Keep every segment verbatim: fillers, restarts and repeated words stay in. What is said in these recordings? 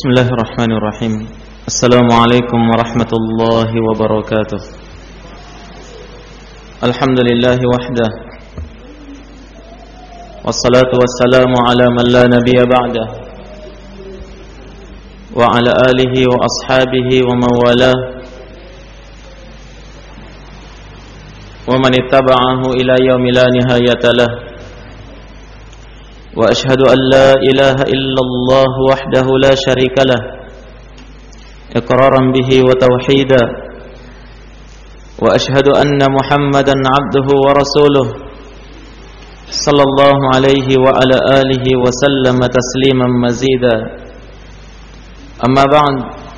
Bismillahirrahmanirrahim. Assalamualaikum warahmatullahi wabarakatuh. Alhamdulillahi wahdah, wassalatu wassalamu ala man la nabiyya ba'dah, wa ala alihi wa ashabihi wa man walah, wa man ittaba'ahu ila yaumi la nihayata lah. Wa ashhadu an la ilaha illallah wahdahu la syarika lah, iqraran bihi wa tauhida. Wa ashhadu anna Muhammadan abduhu wa rasuluh, sallallahu alaihi wa ala alihi wa sallama tasliman mazida. Amma ba'd.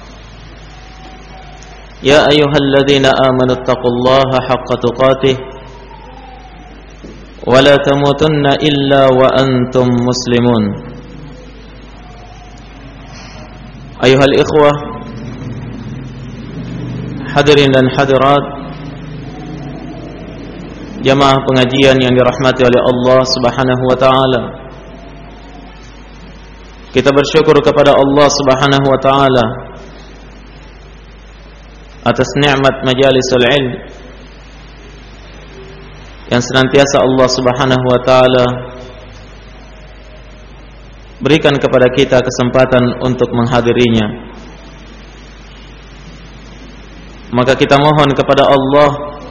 Ya ayyuhalladzina amanu taqullaha haqqa tuqatih wa la tamutunna illa wa antum muslimun. Ayuhal ikhwah, hadirin dan hadirat, jamaah pengajian yang dirahmati oleh Allah Subhanahu wa taala. Kita bersyukur kepada Allah Subhanahu wa taala atas nikmat majalisul ilm yang senantiasa Allah Subhanahu wa taala berikan kepada kita kesempatan untuk menghadirinya. Maka kita mohon kepada Allah,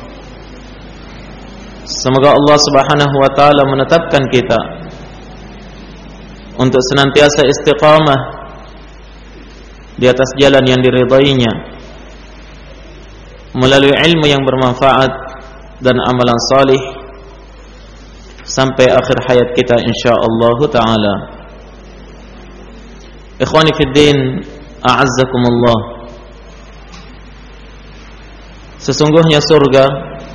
semoga Allah Subhanahu wa taala menetapkan kita untuk senantiasa istiqamah di atas jalan yang diridainya melalui ilmu yang bermanfaat dan amalan salih sampai akhir hayat kita insyaallah taala. Ikhwani fid din, a'azzakumullah. Sesungguhnya surga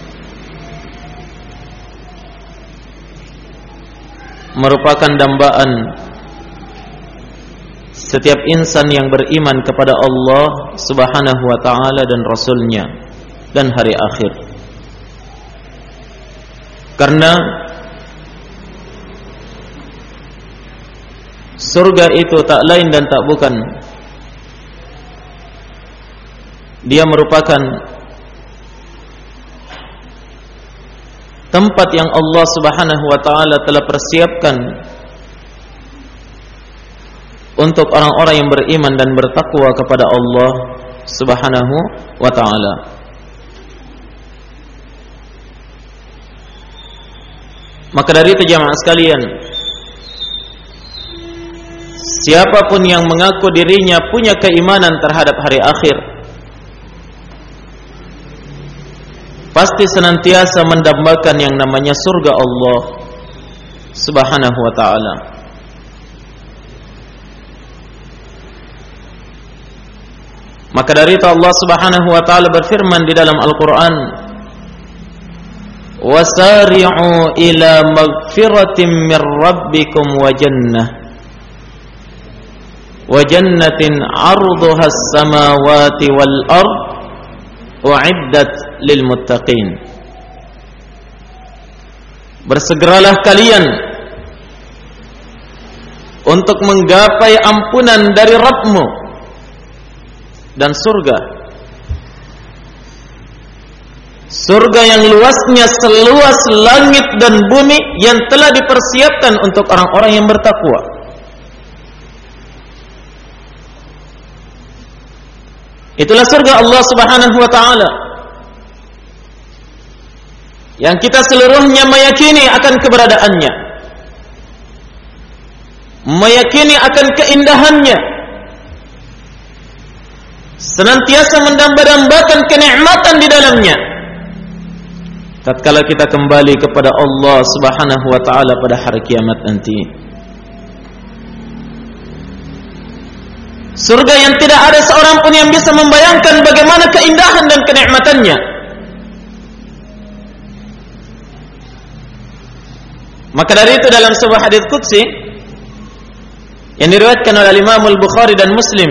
merupakan dambaan setiap insan yang beriman kepada Allah Subhanahu wa taala dan Rasulnya dan hari akhir. Karena surga itu tak lain dan tak bukan, dia merupakan tempat yang Allah Subhanahu wa taala telah persiapkan untuk orang-orang yang beriman dan bertakwa kepada Allah Subhanahu wa taala. Maka dari itu jamaah sekalian, siapapun yang mengaku dirinya punya keimanan terhadap hari akhir pasti senantiasa mendambakan yang namanya surga Allah Subhanahu wa taala. Maka dari itu Allah Subhanahu wa taala berfirman di dalam Al-Qur'an, wasari'u ila magfiratin mir rabbikum wa jannah wa jannatin 'arduha as-samawati wal ard u'iddat lil muttaqin. Bersegeralah kalian untuk menggapai ampunan dari Rabbmu dan surga. Surga yang luasnya seluas langit dan bumi yang telah dipersiapkan untuk orang-orang yang bertakwa. Itulah surga Allah Subhanahu wa taala yang kita seluruhnya meyakini akan keberadaannya, meyakini akan keindahannya, senantiasa mendamba-dambakan kenikmatan di dalamnya. Tatkala kita kembali kepada Allah Subhanahu wa taala pada hari kiamat nanti, surga yang tidak ada seorang pun yang bisa membayangkan bagaimana keindahan dan kenikmatannya. Maka dari itu dalam sebuah hadis qudsi yang diriwayatkan oleh Imam Al-Bukhari dan Muslim,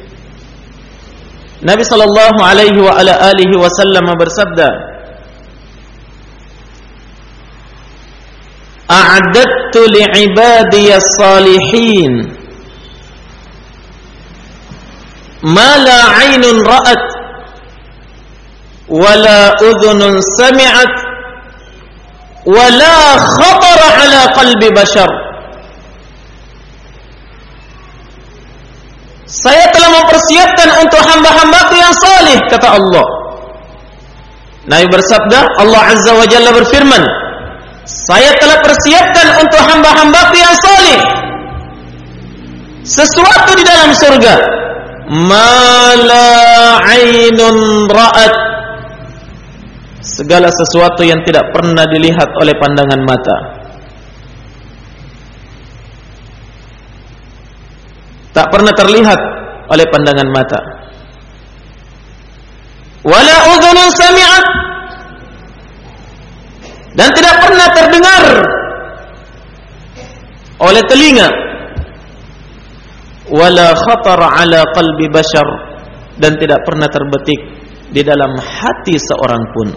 Nabi sallallahu alaihi wa ala alihi wasallam bersabda, a'addattu li'ibadiyas salihin ma la 'ainun ra'at wa la udhunun sami'at wa la khatara 'ala qalbi bashar. Saya telah mempersiapkan untuk hamba-hambaku yang salih, kata Allah. Nabi bersabda, Allah Azza wa Jalla berfirman, saya telah persiapkan untuk hamba-hambaku yang salih sesuatu di dalam surga, ma la 'ainun ra'at, segala sesuatu yang tidak pernah dilihat oleh pandangan mata, tak pernah terlihat oleh pandangan mata, wala udhunun sami'at, dan tidak pernah terdengar oleh telinga, wala khatara 'ala qalbi bashar, dan tidak pernah terbetik di dalam hati seorang pun.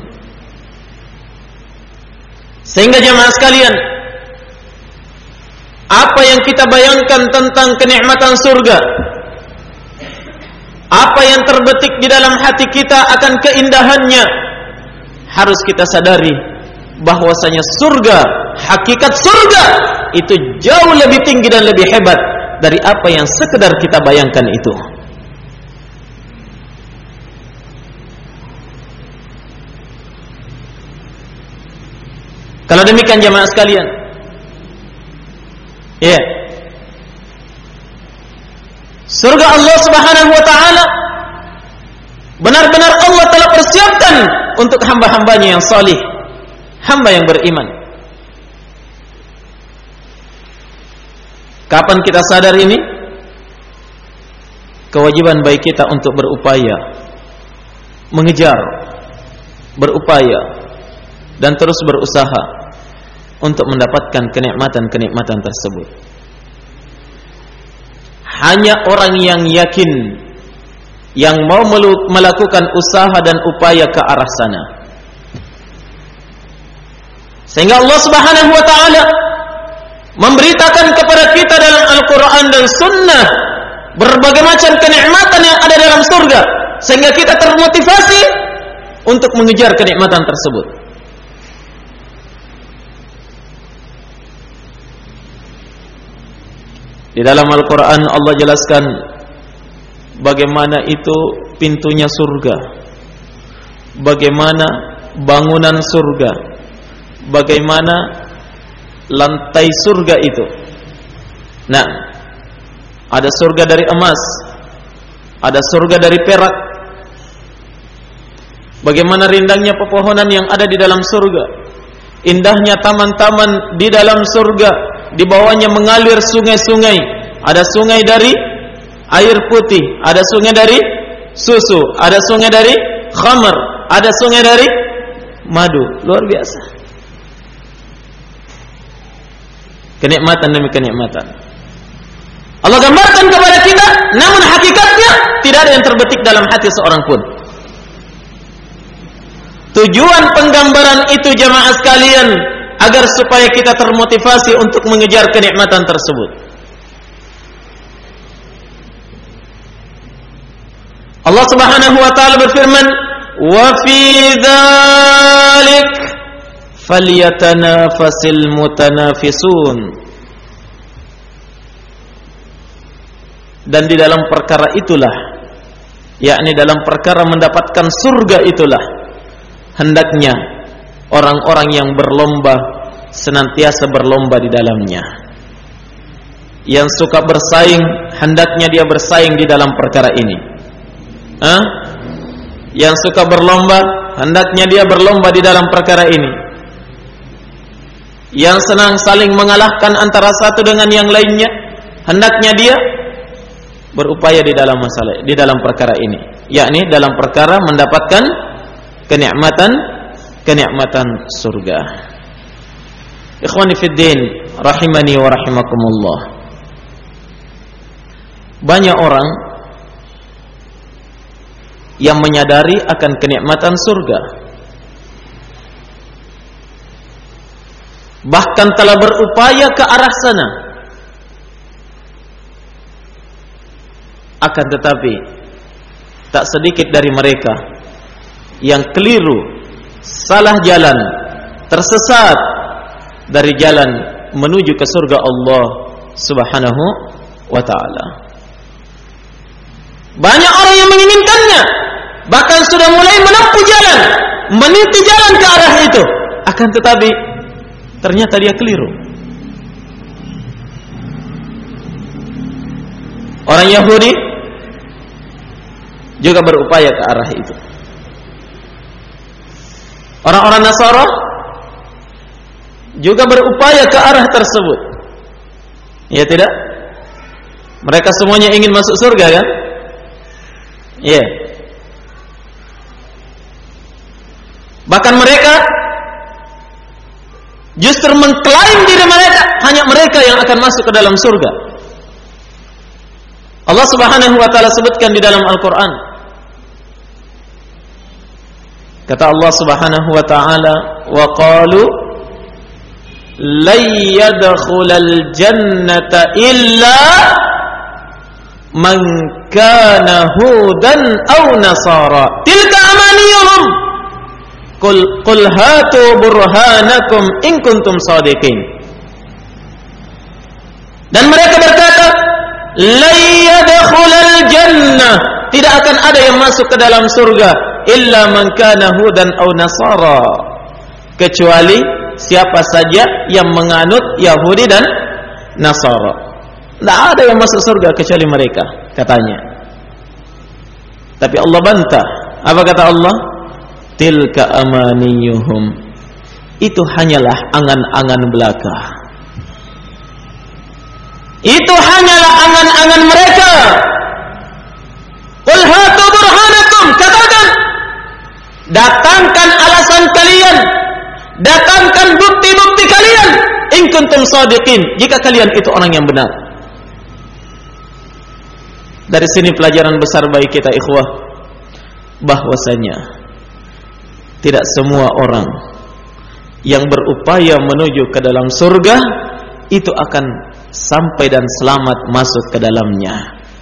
Sehingga jemaah sekalian, apa yang kita bayangkan tentang kenikmatan surga, apa yang terbetik di dalam hati kita akan keindahannya, harus kita sadari bahwasanya surga, hakikat surga itu jauh lebih tinggi dan lebih hebat dari apa yang sekedar kita bayangkan itu. Kalau demikian jemaah sekalian, ya, yeah. Surga Allah Subhanahu wa taala benar-benar Allah telah persiapkan untuk hamba-hambanya yang salih, hamba yang beriman. Kapan kita sadar ini? Kewajiban bagi kita untuk berupaya, mengejar, berupaya, dan terus berusaha untuk mendapatkan kenikmatan-kenikmatan tersebut. Hanya orang yang yakin, yang mau melakukan usaha dan upaya ke arah sana. Sehingga Allah Subhanahu wa taala memberitakan kepada kita dalam Al-Quran dan Sunnah berbagai macam kenikmatan yang ada dalam surga, sehingga kita termotivasi untuk mengejar kenikmatan tersebut. Di dalam Al-Quran Allah jelaskan bagaimana itu pintunya surga, bagaimana bangunan surga, bagaimana lantai surga itu. Nah, ada surga dari emas, ada surga dari perak. Bagaimana rindangnya pepohonan yang ada di dalam surga, indahnya taman-taman di dalam surga. Di bawahnya mengalir sungai-sungai. Ada sungai dari air putih, ada sungai dari susu, ada sungai dari khamar, ada sungai dari madu. Luar biasa. Kenikmatan demi kenikmatan Allah gambarkan kepada kita, namun hakikatnya tidak ada yang terbetik dalam hati seorang pun. Tujuan penggambaran itu jamaah sekalian, agar supaya kita termotivasi untuk mengejar kenikmatan tersebut. Allah Subhanahu wa taala berfirman, "Wa fi dzalik falyatanafasil mutanafisun." Dan di dalam perkara itulah, yakni dalam perkara mendapatkan surga itulah, hendaknya orang-orang yang berlomba senantiasa berlomba di dalamnya. Yang suka bersaing, hendaknya dia bersaing di dalam perkara ini. Hah? Yang suka berlomba, hendaknya dia berlomba di dalam perkara ini. Yang senang saling mengalahkan antara satu dengan yang lainnya, hendaknya dia berupaya di dalam masalah, di dalam perkara ini, yakni dalam perkara mendapatkan kenikmatan kenikmatan surga. Ikhwani fid din, rahimani wa rahimakumullah. Banyak orang yang menyadari akan kenikmatan surga, bahkan telah berupaya ke arah sana, akan tetapi tak sedikit dari mereka yang keliru, salah jalan, tersesat dari jalan menuju ke surga Allah Subhanahu wa ta'ala. Banyak orang yang menginginkannya, bahkan sudah mulai menempuh jalan, meniti jalan ke arah itu, akan tetapi ternyata dia keliru. Orang Yahudi juga berupaya ke arah itu. Orang-orang Nasara juga berupaya ke arah tersebut. Ya tidak? Mereka semuanya ingin masuk surga kan? Ya. Bahkan mereka justru mengklaim diri mereka, hanya mereka yang akan masuk ke dalam surga. Allah Subhanahu wa ta'ala sebutkan di dalam Al-Quran. Kata Allah Subhanahu wa ta'ala, wa qalu lan yadkhulal jannata illa man kana hudan aw nasara tilka amaniyuhum qul qul hatu burhanakum in kuntum shadiqin. Dan mereka berkata, lan yadkhulal jannah, tidak akan ada yang masuk ke dalam surga illa man kana hudan aw nasara, kecuali siapa saja yang menganut Yahudi dan Nasara. Tidak ada yang masuk surga kecuali mereka, katanya. Tapi Allah bantah. Apa kata Allah? Tilka amaniyuhum, itu hanyalah angan-angan belaka. Itu hanyalah angan-angan mereka. Qul hatu burhanakum, katakan, datangkan alasan kalian, datangkan bukti-bukti kalian, in kuntum shadiqin, jika kalian itu orang yang benar. Dari sini pelajaran besar bagi kita ikhwah, bahwasanya tidak semua orang yang berupaya menuju ke dalam surga itu akan sampai dan selamat masuk ke dalamnya.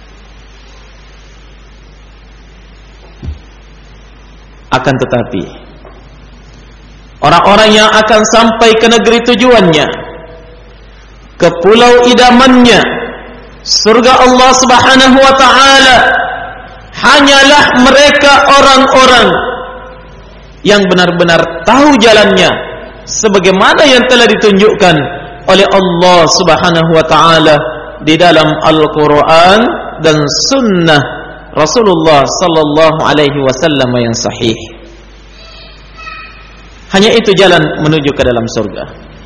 Akan tetapi orang-orang yang akan sampai ke negeri tujuannya, ke pulau idamannya, surga Allah Subhanahu wa ta'ala, hanyalah mereka orang-orang yang benar-benar tahu jalannya sebagaimana yang telah ditunjukkan oleh Allah Subhanahu wa ta'ala di dalam Al-Quran dan sunnah Rasulullah sallallahu alaihi wasallam yang sahih. Hanya itu jalan menuju ke dalam surga.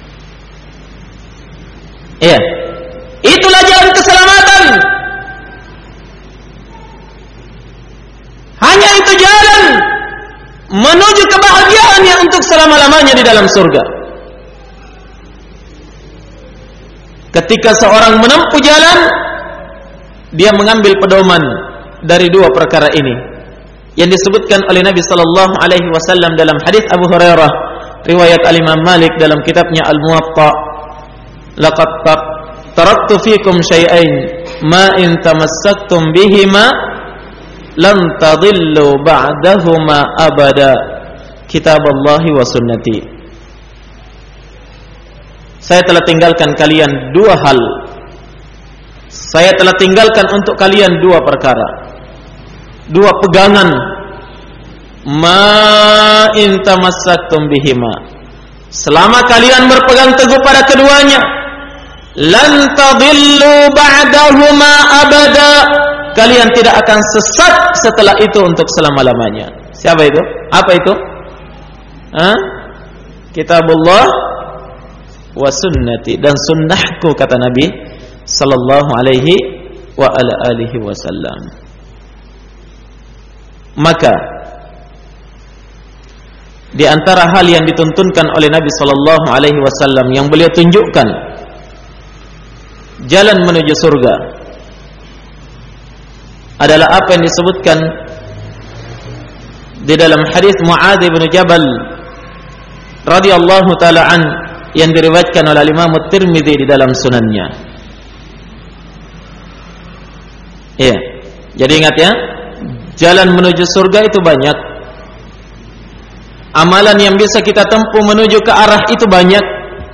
Iya, itulah jalan keselamatan. Hanya itu jalan menuju kebahagiaan yang untuk selama-lamanya di dalam surga. Ketika seorang menempuh jalan, dia mengambil pedoman dari dua perkara ini yang disebutkan oleh Nabi sallallahu alaihi wasallam dalam hadis Abu Hurairah riwayat Al-Imam Malik dalam kitabnya Al-Muwatta, laqad taraktu fikum syai'ain ma in tamassaktum bihima lan tadillu ba'dahuma abada, kitaballahi wa sunnati. Saya telah tinggalkan kalian dua hal. Saya telah tinggalkan untuk kalian dua perkara, dua pegangan. Ma in tamassaktum bihima, selama kalian berpegang teguh pada keduanya, lan tadillu ba'dahuma abada, kalian tidak akan sesat setelah itu untuk selama-lamanya. Siapa itu? Apa itu? Hah? Kitabullah wa sunnati, dan sunnahku, kata Nabi sallallahu alaihi wa ala alihi wasallam. Maka di antara hal yang dituntunkan oleh Nabi sallallahu alaihi wasallam yang beliau tunjukkan jalan menuju surga adalah apa yang disebutkan di dalam hadis Muadz bin Jabal radhiyallahu taala an yang diriwayatkan oleh Imam At-Tirmidzi di dalam sunannya. Iya. Jadi ingat ya, jalan menuju surga itu banyak. Amalan yang bisa kita tempuh menuju ke arah itu banyak.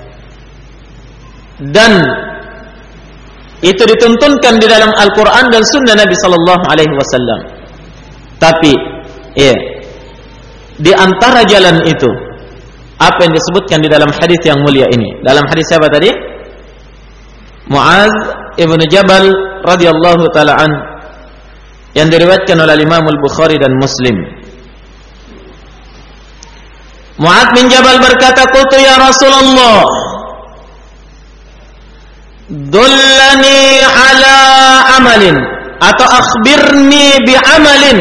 Dan itu dituntunkan di dalam Al-Quran dan Sunnah Nabi Sallallahu Alaihi Wasallam. Tapi, ya, di antara jalan itu, apa yang disebutkan di dalam hadis yang mulia ini? Dalam hadis siapa tadi? Muaz ibn Jabal radhiyallahu taala an, yang diriwayatkan oleh Imam Al-Bukhari dan Muslim. Muaz bin Jabal berkata, "Qultu ya Rasulullah, dullani ala amalin atau akhbirni bi amalin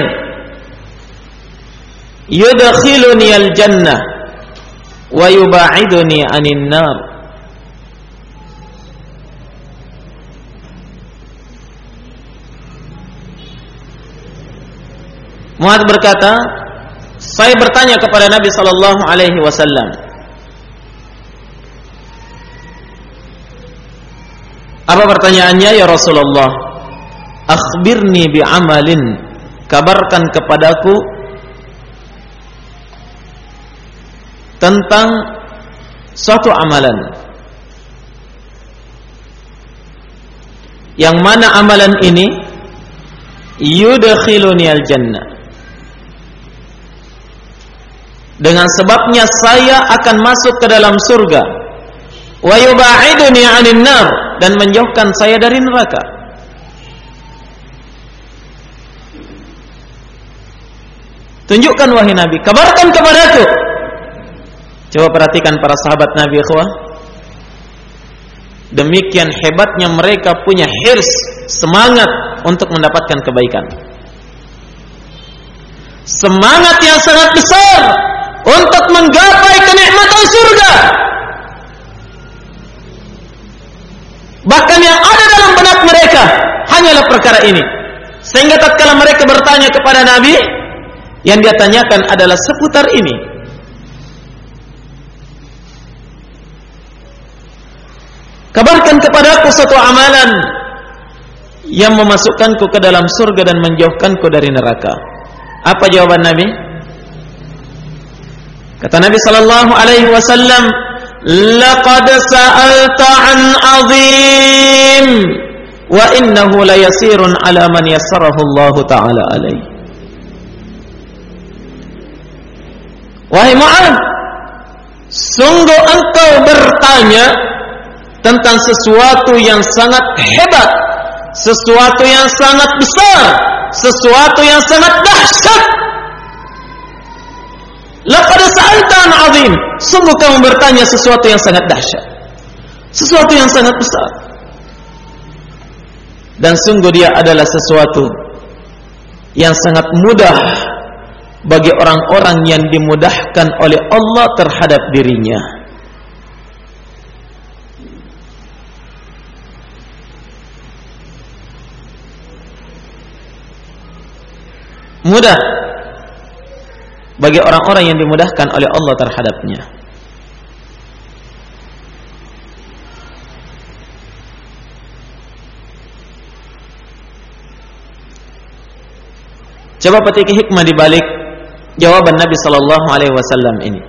yudkhiluni al-jannah wa yuba'iduni 'anil nar." Muaz berkata, saya bertanya kepada Nabi sallallahu alaihi wasallam, apa pertanyaannya? Ya Rasulullah, akhbirni bi amalin, kabarkan kepadaku tentang suatu amalan, yang mana amalan ini yudkhiluni al-jannah, dengan sebabnya saya akan masuk ke dalam surga, wa yuba'iduni 'anil nar, dan menjauhkan saya dari neraka. Tunjukkan wahai Nabi, kabarkan kepadaku. Coba perhatikan para sahabat Nabi, ikhwah. Demikian hebatnya mereka punya hirs, semangat untuk mendapatkan kebaikan. Semangat yang sangat besar untuk menggapai kenikmatan surga. Bahkan yang ada dalam benak mereka hanyalah perkara ini. Sehingga tatkala mereka bertanya kepada Nabi, yang dia tanyakan adalah seputar ini. Kabarkan kepadaku suatu amalan yang memasukkanku ke dalam surga dan menjauhkanku dari neraka. Apa jawaban Nabi? Kata Nabi sallallahu alaihi wasallam, laqad sa'alta 'an 'azim wa innahu la yasirun 'ala man yassarahu Allah taala alaihi. Wahai Mu'adz, sungguh engkau bertanya tentang sesuatu yang sangat hebat, sesuatu yang sangat besar, sesuatu yang sangat dahsyat. Laqad sa'alta 'an 'azim, sungguh kamu bertanya sesuatu yang sangat dahsyat, sesuatu yang sangat besar. Dan sungguh dia adalah sesuatu yang sangat mudah bagi orang-orang yang dimudahkan oleh Allah terhadap dirinya. Mudah bagi orang-orang yang dimudahkan oleh Allah terhadapnya. Coba petik hikmah di balik jawaban Nabi sallallahu alaihi wasallam ini.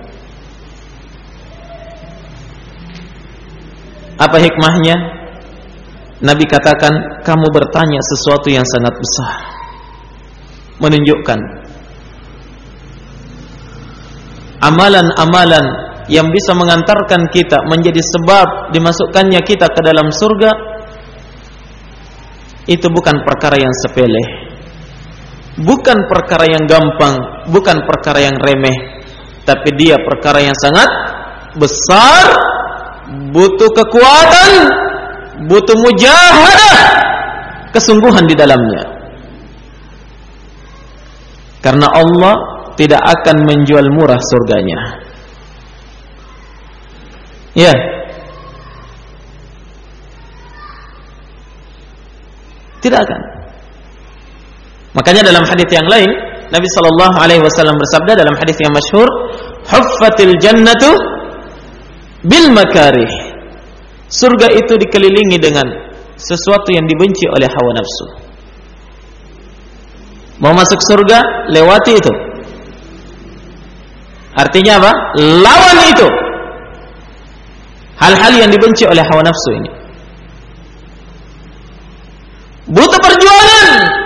Apa hikmahnya? Nabi katakan, kamu bertanya sesuatu yang sangat besar, menunjukkan amalan-amalan yang bisa mengantarkan kita menjadi sebab dimasukkannya kita ke dalam surga. Itu bukan perkara yang sepele, bukan perkara yang gampang, bukan perkara yang remeh, tapi dia perkara yang sangat besar, butuh kekuatan, butuh mujahadah, kesungguhan di dalamnya. Karena Allah tidak akan menjual murah surganya. Ya. Tidak akan. Makanya dalam hadis yang lain, Nabi sallallahu alaihi wasallam bersabda dalam hadis yang masyhur, "Huffatil jannatu bil makarih." Surga itu dikelilingi dengan sesuatu yang dibenci oleh hawa nafsu. Mau masuk surga, lewati itu. Artinya apa? Lawan itu. Hal-hal yang dibenci oleh hawa nafsu ini. Butuh perjuangan.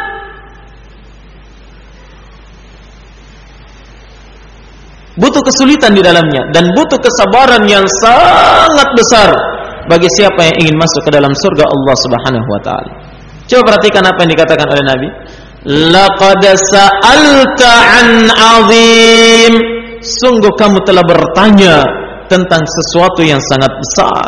Butuh kesulitan di dalamnya dan butuh kesabaran yang sangat besar bagi siapa yang ingin masuk ke dalam surga Allah Subhanahu wa taala. Coba perhatikan apa yang dikatakan oleh Nabi. Laqad sa'alta an 'azim. Sungguh kamu telah bertanya tentang sesuatu yang sangat besar.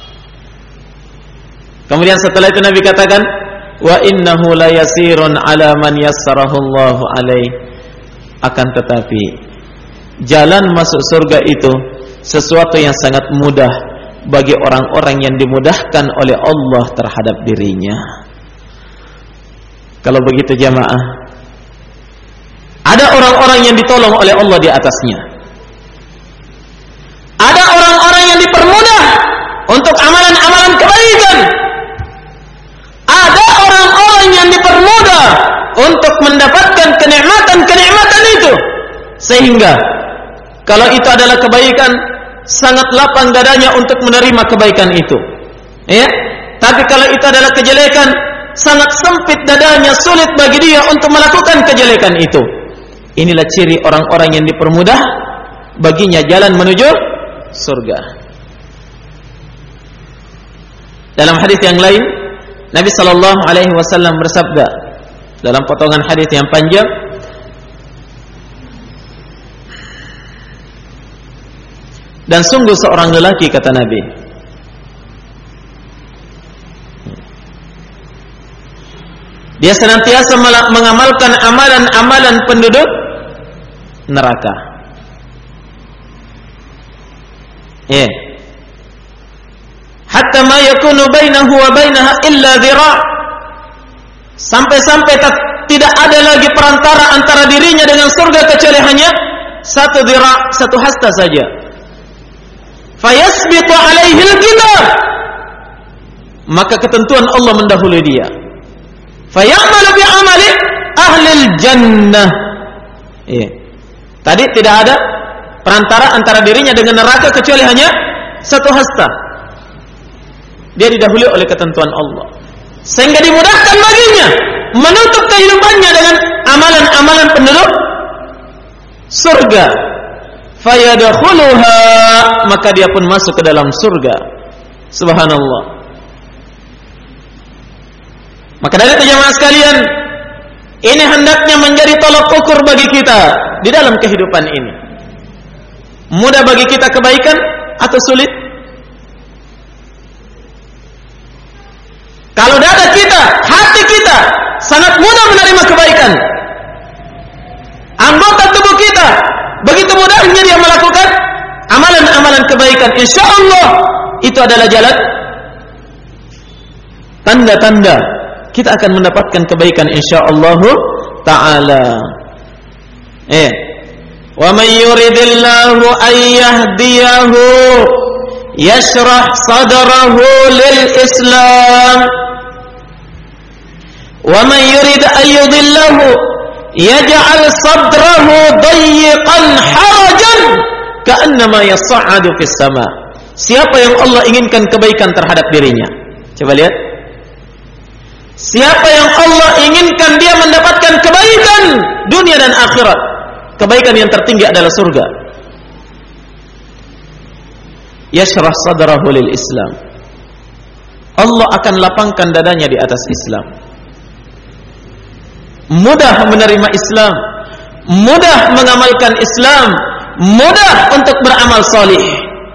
Kemudian setelah itu Nabi katakan, wa innahu la yasirun 'ala man yassarahu Allahu alaih. Akan tetapi jalan masuk surga itu sesuatu yang sangat mudah bagi orang-orang yang dimudahkan oleh Allah terhadap dirinya. Kalau begitu jamaah, ada orang-orang yang ditolong oleh Allah di atasnya. Ada orang-orang yang dipermudah untuk amalan-amalan kebaikan. Ada orang-orang yang dipermudah untuk mendapatkan kenikmatan-kenikmatan itu. Sehingga kalau itu adalah kebaikan, sangat lapang dadanya untuk menerima kebaikan itu. Ya? Tapi kalau itu adalah kejelekan, sangat sempit dadanya, sulit bagi dia untuk melakukan kejelekan itu. Inilah ciri orang-orang yang dipermudah baginya jalan menuju surga. Dalam hadis yang lain, Nabi sallallahu alaihi wasallam bersabda dalam potongan hadis yang panjang, dan sungguh seorang lelaki, kata Nabi, dia senantiasa mengamalkan amalan-amalan penduduk neraka. Ya. Hatta ma yakunu bainahu wa bainaha illa dhira'. Sampai-sampai tidak ada lagi perantara antara dirinya dengan surga kecuali hanya satu dhira', satu hasta saja. Fayasbiqu alaihi al-kitab. Maka ketentuan Allah mendahului dia. Fayamalu bi amali ahli al-jannah. Iya. Tadi tidak ada perantara antara dirinya dengan neraka kecuali hanya satu hasta. Dia didahului oleh ketentuan Allah, sehingga dimudahkan baginya menutup kehidupannya dengan amalan-amalan penduduk surga. Fayadkhuluha, maka dia pun masuk ke dalam surga. Subhanallah. Maka dari itu jemaah sekalian, ini hendaknya menjadi tolak ukur bagi kita di dalam kehidupan ini. Mudah bagi kita kebaikan atau sulit? Kalau dada kita, hati kita sangat mudah menerima kebaikan, anggota tubuh kita begitu mudahnya dia melakukan amalan-amalan kebaikan, insya Allah itu adalah jalan, tanda-tanda kita akan mendapatkan kebaikan insyaallah taala. Eh, wa may yuridillahu ay yahdiyahu yashrah sadrahu lil Islam, wa may yurid ay yudillahu yaj'al sadrahu dayyqan harajan ka'annama yas'adu fis sama. Siapa yang Allah inginkan kebaikan terhadap dirinya, coba lihat. Siapa yang Allah inginkan dia mendapatkan kebaikan dunia dan akhirat, kebaikan yang tertinggi adalah surga, yashrah sadrahu lil Islam, Allah akan lapangkan dadanya di atas Islam, mudah menerima Islam, mudah mengamalkan Islam, mudah untuk beramal salih.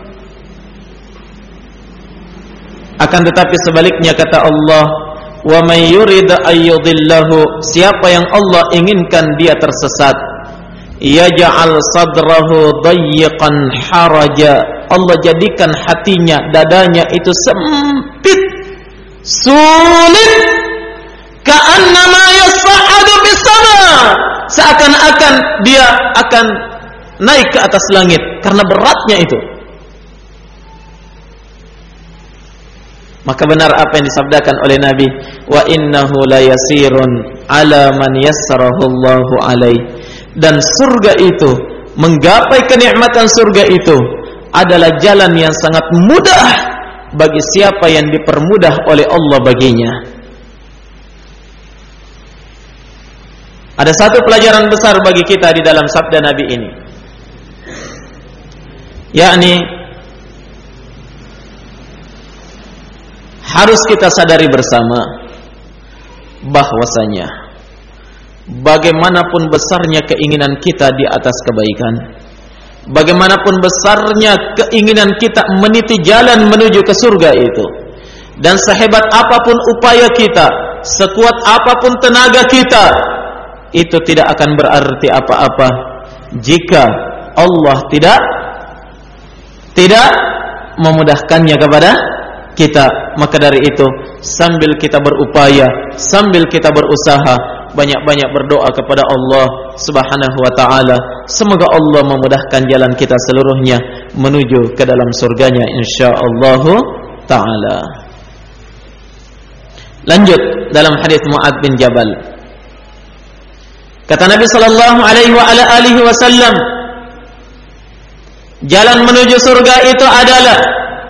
Akan tetapi sebaliknya kata Allah, wa may yurid ayyudillahu, siapa yang Allah inginkan dia tersesat, yaj'al sadrahu dayyiqan haraja, Allah jadikan hatinya, dadanya itu sempit, sulit, ka'annama yas'adu bis sama, seakan-akan dia akan naik ke atas langit karena beratnya itu. Maka benar apa yang disabdakan oleh Nabi, wa innahu la yasirun ala man yassarahu Allahu alaih. Dan surga itu, menggapai kenikmatan surga itu adalah jalan yang sangat mudah bagi siapa yang dipermudah oleh Allah baginya. Ada satu pelajaran besar bagi kita di dalam sabda Nabi ini, yakni harus kita sadari bersama bahwasanya bagaimanapun besarnya keinginan kita di atas kebaikan, bagaimanapun besarnya keinginan kita meniti jalan menuju ke surga itu, dan sehebat apapun upaya kita, sekuat apapun tenaga kita, itu tidak akan berarti apa-apa jika Allah tidak tidak memudahkannya kepada kita. Maka dari itu, sambil kita berupaya, sambil kita berusaha, banyak-banyak berdoa kepada Allah Subhanahu wa ta'ala, semoga Allah memudahkan jalan kita seluruhnya menuju ke dalam surganya insyaallah ta'ala. Lanjut dalam hadis Mu'adz bin Jabal, kata Nabi sallallahu alaihi wa ala alihi wasallam, jalan menuju surga itu adalah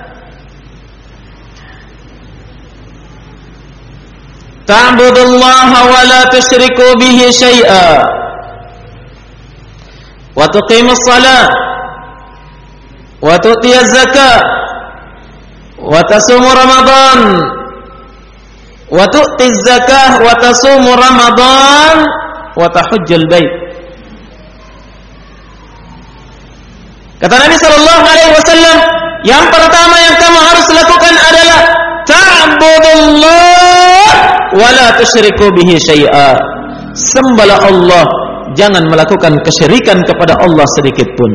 ta'budullaha wa la tusyriku bihi syai'a wa tuqimus shalah wa tu'tiyaz zakah wa tasumu ramadan wa tu'tiz zakah wa tasumu ramadan wa tahujjul bait. Kata Nabi sallallahu alaihi wasallam, yang pertama yang kamu harus lakukan adalah ta'budullah wa la tusyriku bihi syai'a. Sembahlah Allah, jangan melakukan kesyirikan kepada Allah sedikit pun.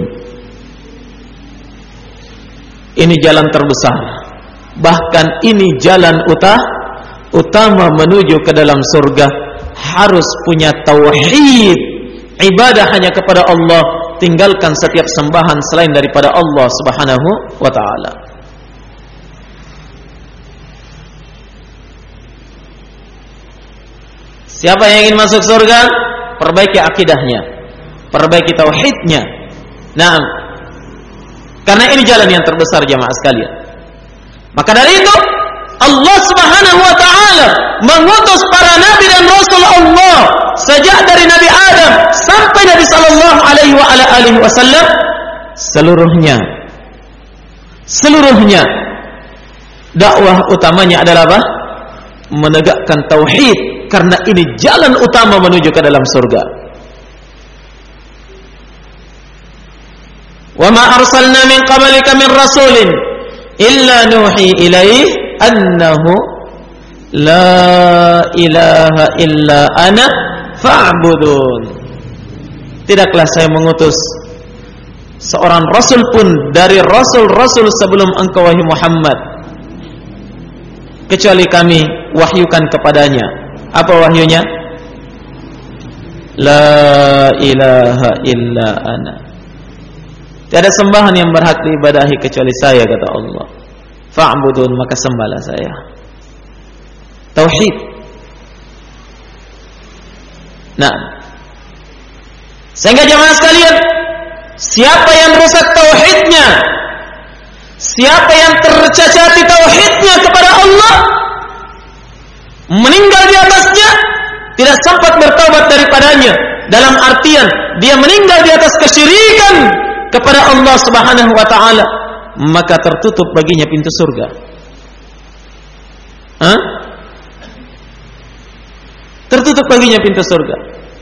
Ini jalan terbesar, bahkan ini jalan utah, utama menuju ke dalam surga. Harus punya tauhid, ibadah hanya kepada Allah, tinggalkan setiap sembahan selain daripada Allah Subhanahu wa ta'ala. Siapa yang ingin masuk surga, perbaiki akidahnya, perbaiki tauhidnya. Nah, karena ini jalan yang terbesar jamaah sekalian. Maka dari itu Allah Subhanahu wa ta'ala mengutus para nabi dan rasul Allah sejak dari Nabi Adam sampai Nabi sallallahu alaihi wa ala alihi wasallam, seluruhnya seluruhnya dakwah utamanya adalah apa? Menegakkan tauhid, karena ini jalan utama menuju ke dalam surga. Wa ma arsalna min qablika min rasulin illa nuhi ilaihi annahu la ilaha illa ana fa'budun. Tidaklah saya mengutus seorang rasul pun dari rasul-rasul sebelum engkau wahai Muhammad, kecuali kami wahyukan kepadanya. Apa wahyunya? La ilaha illa ana. Tiada sembahan yang berhak diibadahi kecuali saya, kata Allah. Fa'budun, maka sembahlah saya. Tauhid. Nah, sehingga jemaah sekalian, siapa yang rusak tauhidnya, siapa yang tercacati tauhidnya kepada Allah, meninggal di atasnya, tidak sempat bertaubat daripadanya, dalam artian dia meninggal di atas kesyirikan kepada Allah Subhanahu wa ta'ala, maka tertutup baginya pintu surga. Hah? Tertutup baginya pintu surga.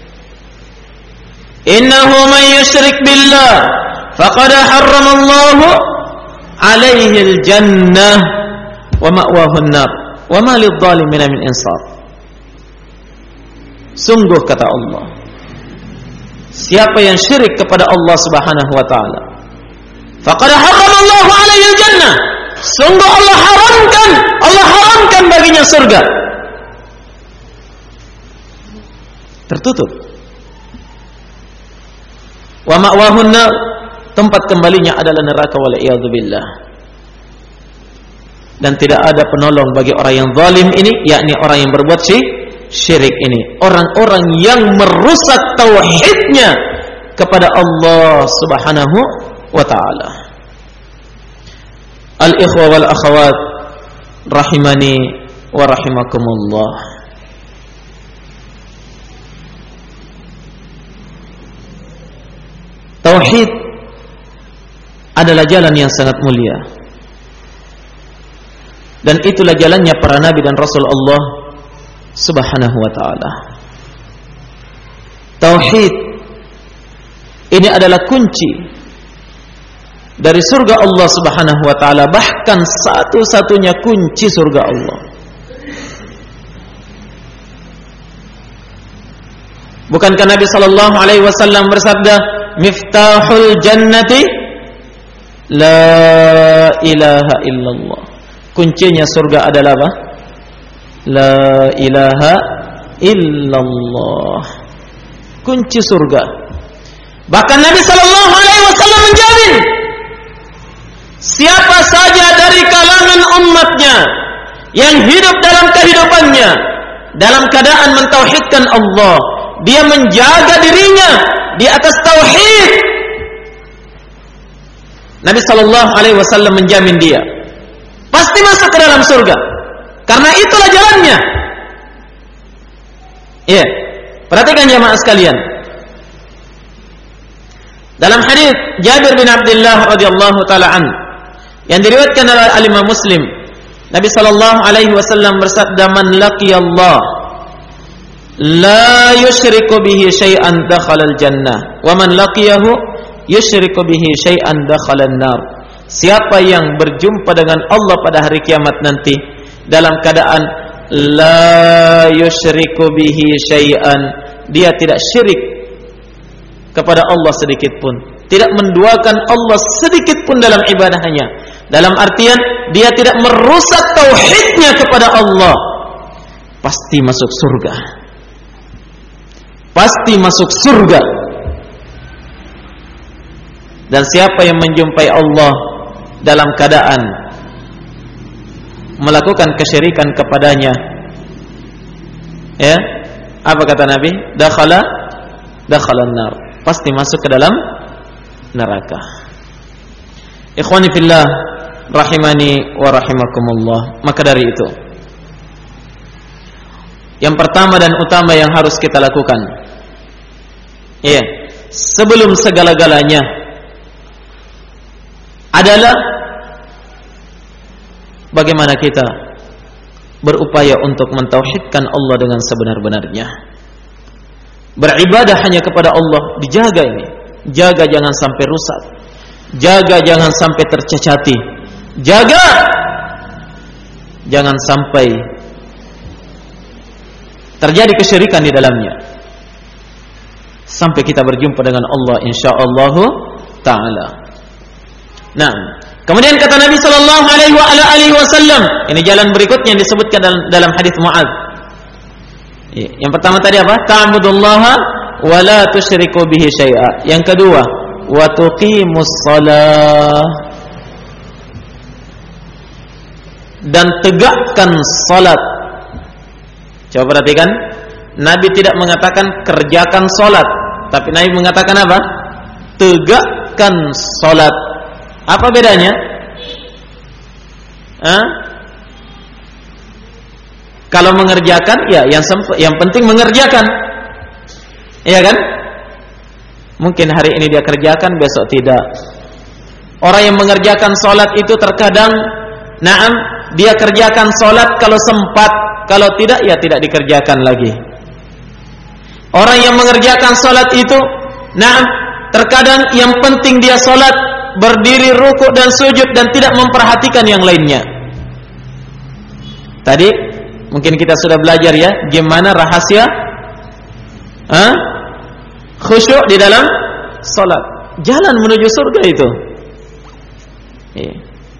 Innahu man yusyrik billah faqad harramallahu alaihi al-jannah wa ma'wahu an-nar wa ma lidh-dhalimin min insaf. Sungguh, kata Allah, siapa yang syirik kepada Allah Subhanahu wa ta'ala, faqad harramallahu alaihi al-jannah, sungguh Allah haramkan, Allah haramkan baginya surga. Tertutup. Wa ma'wahu an-nar, tempat kembalinya adalah neraka, wal iyadzu billah. Dan tidak ada penolong bagi orang yang zalim ini, yakni orang yang berbuat syirik ini, orang-orang yang merusak tauhidnya kepada Allah Subhanahu wa taala. Al-ikhwa wal akhawat rahimani wa rahimakumullah. Tauhid adalah jalan yang sangat mulia, dan itulah jalannya para nabi dan rasul Allah Subhanahu wa taala. Tauhid ini adalah kunci dari surga Allah Subhanahu wa taala, bahkan satu-satunya kunci surga Allah. Bukankah Nabi sallallahu alaihi wasallam bersabda, "Miftahul jannati la ilaha illallah." Kuncinya surga adalah apa? La ilaha illallah. Kunci surga. Bahkan Nabi sallallahu alaihi wasallam menjamin, siapa saja dari kalangan umatnya yang hidup dalam kehidupannya dalam keadaan mentauhidkan Allah, dia menjaga dirinya di atas tauhid, Nabi sallallahu alaihi wasallam menjamin dia pasti masuk ke dalam surga. Karena itulah jalannya. Iya, perhatikan jemaah sekalian. Dalam hadis Jabir bin Abdullah radhiyallahu taala an yang diriwayatkan oleh Al-Imam Muslim, Nabi sallallahu alaihi wasallam bersabda, "Man laqiyallah la yusyriku bihi syai'an dakhala al-jannah, wa man laqiyahu yusyriku bihi syai'an dakhala an-nar." Siapa yang berjumpa dengan Allah pada hari kiamat nanti dalam keadaan la yusyriku bihi syai'an, dia tidak syirik kepada Allah sedikit pun, tidak menduakan Allah sedikit pun dalam ibadahnya, dalam artian dia tidak merusak tauhidnya kepada Allah, pasti masuk surga. Pasti masuk surga. Dan siapa yang menjumpai Allah dalam keadaan melakukan kesyirikan kepadanya, ya, apa kata Nabi? Dakhala dakhalan nar, pasti masuk ke dalam neraka. Ikhwani fillah rahimani wa rahimakumullah. Maka dari itu, yang pertama dan utama yang harus kita lakukan, ya, sebelum segala-galanya adalah bagaimana kita berupaya untuk mentauhidkan Allah dengan sebenar-benarnya. Beribadah hanya kepada Allah, dijaga ini. Jaga jangan sampai rusak. Jaga jangan sampai tercacati. Jaga jangan sampai terjadi kesyirikan di dalamnya. Sampai kita berjumpa dengan Allah insyaallah taala. Nah, kemudian kata Nabi sallallahu alaihi wasallam, ini jalan berikutnya yang disebutkan dalam, dalam hadis Mu'adz. Yang pertama tadi apa? Ta'budullaha wa la tusyriku bihi syai'a. Yang kedua, wa tuqimus shalah, dan tegakkan salat. Coba perhatikan, Nabi tidak mengatakan kerjakan salat, tapi Nabi mengatakan apa? Tegakkan salat. Apa bedanya? Hah? Kalau mengerjakan, ya yang yang penting mengerjakan, iya kan? Mungkin hari ini dia kerjakan, besok tidak. Orang yang mengerjakan salat itu terkadang, naam, dia kerjakan salat kalau sempat, kalau tidak, ya tidak dikerjakan lagi. Orang yang mengerjakan salat itu, naam, terkadang yang penting dia salat, berdiri, rukuk dan sujud, dan tidak memperhatikan yang lainnya. Tadi mungkin kita sudah belajar ya, gimana rahasia Hah? khusyuk di dalam salat. Jalan menuju surga itu. Iya.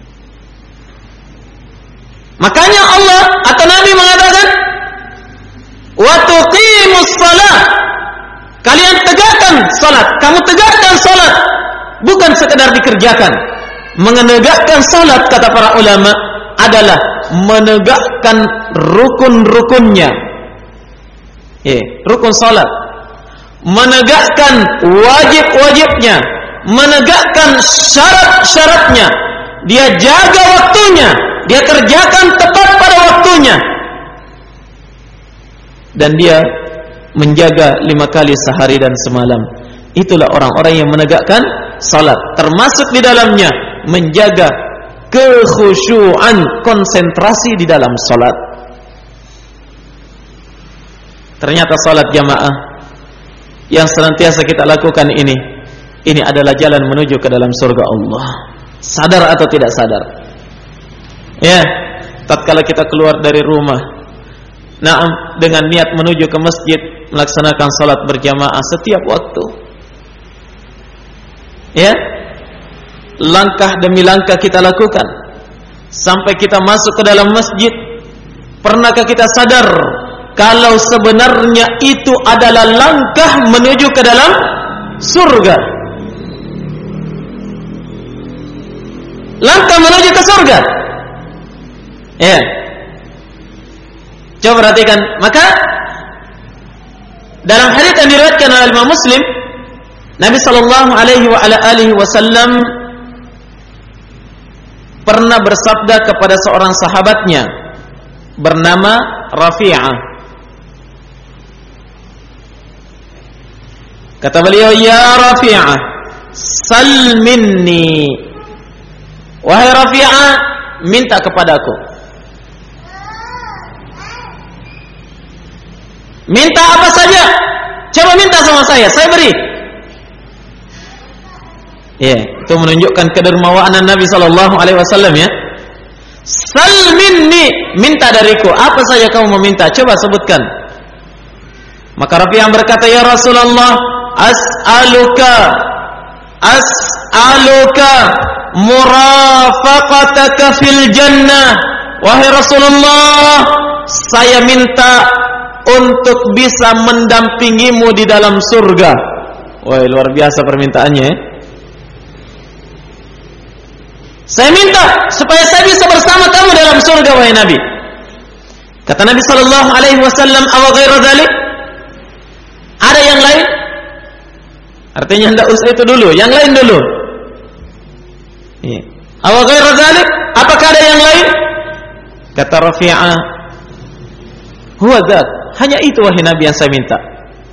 Makanya Allah atau Nabi mengatakan, wa tuqimus shalah, kalian tegakkan salat. Kamu tegakkan salat, bukan sekedar dikerjakan. Menegakkan salat, kata para ulama, adalah menegakkan rukun-rukunnya. Ya, rukun salat. Menegakkan wajib-wajibnya, menegakkan syarat-syaratnya. Dia jaga waktunya, dia kerjakan tepat pada waktunya. Dan dia menjaga lima kali sehari dan semalam. Itulah orang-orang yang menegakkan salat. Termasuk di dalamnya menjaga kekhusyuan, konsentrasi di dalam salat. Ternyata salat jamaah yang senantiasa kita lakukan ini, ini adalah jalan menuju ke dalam surga Allah. Sadar atau tidak sadar? Ya, tatkala kita keluar dari rumah, nah, dengan niat menuju ke masjid, melaksanakan salat berjamaah setiap waktu. Ya, langkah demi langkah kita lakukan sampai kita masuk ke dalam masjid. Pernahkah kita sadar kalau sebenarnya itu adalah langkah menuju ke dalam surga? Langkah menuju ke surga. Ya, coba perhatikan. Maka dalam hadits yang diriwayatkan oleh Imam Muslim, Nabi sallallahu alaihi wa ala alihi wasallam pernah bersabda kepada seorang sahabatnya bernama Rafi'ah. Kata beliau, "Ya Rafi'ah, sal minni." Wahai Rafi'ah, minta kepadaku. Minta apa saja, coba minta sama saya, saya beri. Ya, itu menunjukkan kedermawaan Nabi sallallahu alaihi wasallam ya. Sal minni, minta dariku, apa saja kamu meminta, coba sebutkan. Maka Rafi'ah berkata, "Ya Rasulullah, as'aluka as'aluka murafaqataka fil jannah." Wahai Rasulullah, saya minta untuk bisa mendampingimu di dalam surga. Wah, luar biasa permintaannya ya. Saya minta supaya saya bisa bersama kamu dalam surga, wahai Nabi. Kata Nabi sallallahu alaihi wasallam, "Aw ghairu dzalik?" Ada yang lain? Artinya hendak usah itu dulu, yang lain dulu. Iya. Aw ghairu dzalik? Apakah ada yang lain? Kata Rafi'ah, "Huwa dzat." Hanya itu wahai Nabi yang saya minta.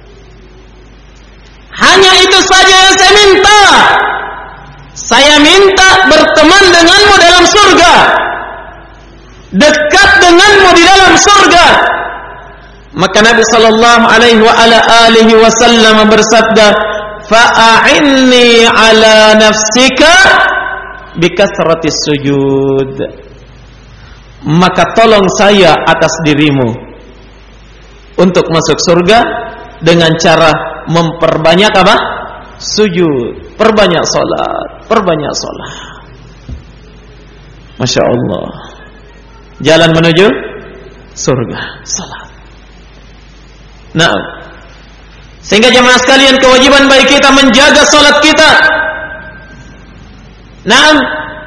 Hanya itu saja yang saya minta. Saya minta berteman denganmu dalam surga, dekat denganmu di dalam surga. Maka Nabi sallallahu alaihi wa ala alihi wasallam bersabda, "Fa'inni ala nafsika bikasratis sujud." Maka tolong saya atas dirimu untuk masuk surga dengan cara memperbanyak apa? Sujud, perbanyak salat, perbanyak salat. Masya Allah. Jalan menuju surga, salat. Nah, sehingga jemaah sekalian, kewajiban bagi kita menjaga salat kita. Nah,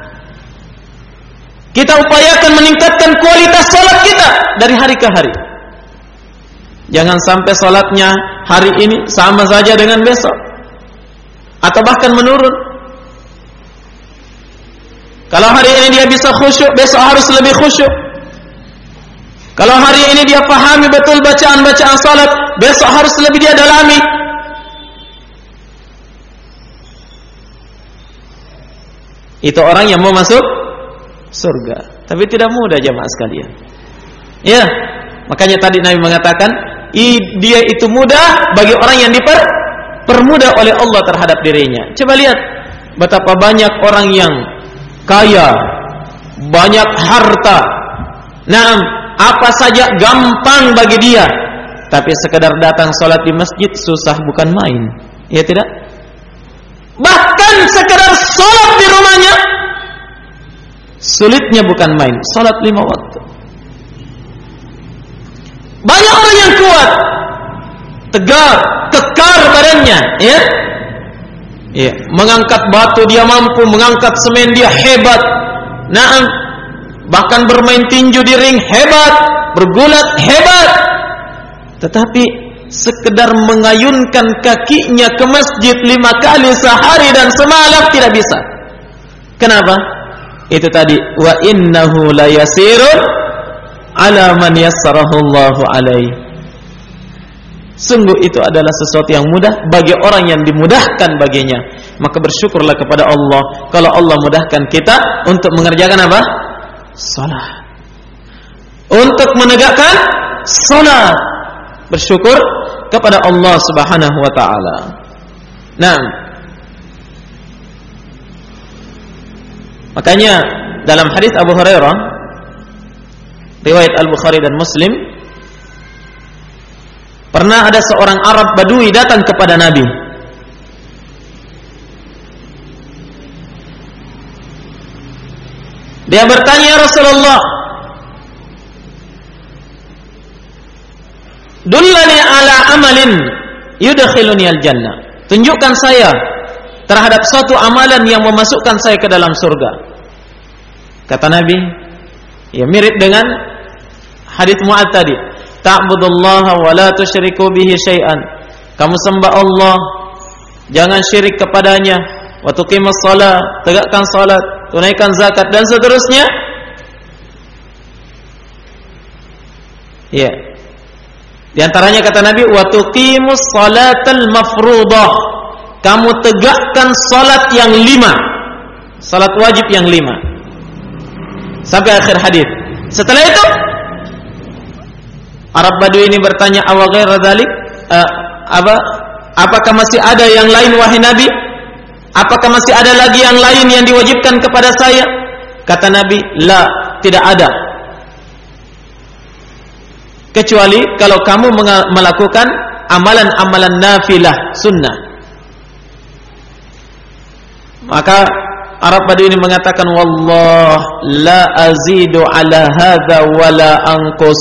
kita upayakan meningkatkan kualitas salat kita dari hari ke hari. Jangan sampai salatnya hari ini sama saja dengan besok, atau bahkan menurun. Kalau hari ini dia bisa khusyuk, besok harus lebih khusyuk. Kalau hari ini dia pahami betul bacaan-bacaan salat, besok harus lebih dia dalami. Itu orang yang mau masuk surga. Tapi tidak mudah jemaah sekalian. Ya, makanya tadi Nabi mengatakan, dia itu mudah bagi orang yang dipermudah oleh Allah terhadap dirinya. Coba lihat betapa banyak orang yang kaya, banyak harta. Nah, apa saja gampang bagi dia, tapi sekedar datang sholat di masjid susah bukan main. Ya tidak? Bahkan sekedar sholat di rumahnya sulitnya bukan main. Sholat lima waktu. Banyak orang yang kuat, tegar, kekar badannya, ya, ya, mengangkat batu dia mampu, mengangkat semen dia hebat. Nah, bahkan bermain tinju di ring hebat, bergulat hebat. Tetapi sekedar mengayunkan kakinya ke masjid lima kali sehari dan semalam tidak bisa. Kenapa? Itu tadi, wa innahu la yasirun ala man yassarahu Allahu alaihi. Sungguh itu adalah sesuatu yang mudah bagi orang yang dimudahkan baginya. Maka bersyukurlah kepada Allah kalau Allah mudahkan kita untuk mengerjakan apa? Salat. Untuk menegakkan salat. Bersyukur kepada Allah Subhanahu wa taala. Nah, makanya dalam hadis Abu Hurairah riwayat Al-Bukhari dan Muslim, pernah ada seorang Arab Badui datang kepada Nabi. Dia bertanya, "Ya Rasulullah, dullani ala amalin yudkhiluni al-jannah." Tunjukkan saya terhadap suatu amalan yang memasukkan saya ke dalam surga. Kata Nabi, ya mirip dengan hadis Mu'adz tadi. Ta'budullaha wa la tusyriku bihi syai'an. Kamu sembah Allah, jangan syirik kepadanya. Wa tuqimus shalah, tegakkan salat, tunaikan zakat dan seterusnya. Ya. Di antaranya kata Nabi, wa tuqimus salatal mafruḍah. Kamu tegakkan salat yang lima. Salat wajib yang lima. Sampai akhir hadis. Setelah itu Arab Badui ini bertanya, "Awa ghaira dzalik?" Uh, apa apakah masih ada yang lain wahai Nabi? Apakah masih ada lagi yang lain yang diwajibkan kepada saya? Kata Nabi, "La, tidak ada. Kecuali kalau kamu melakukan amalan-amalan nafilah, sunnah." Maka Arab Badui ini mengatakan, "Wallah la azidu ala hadza wala anqus."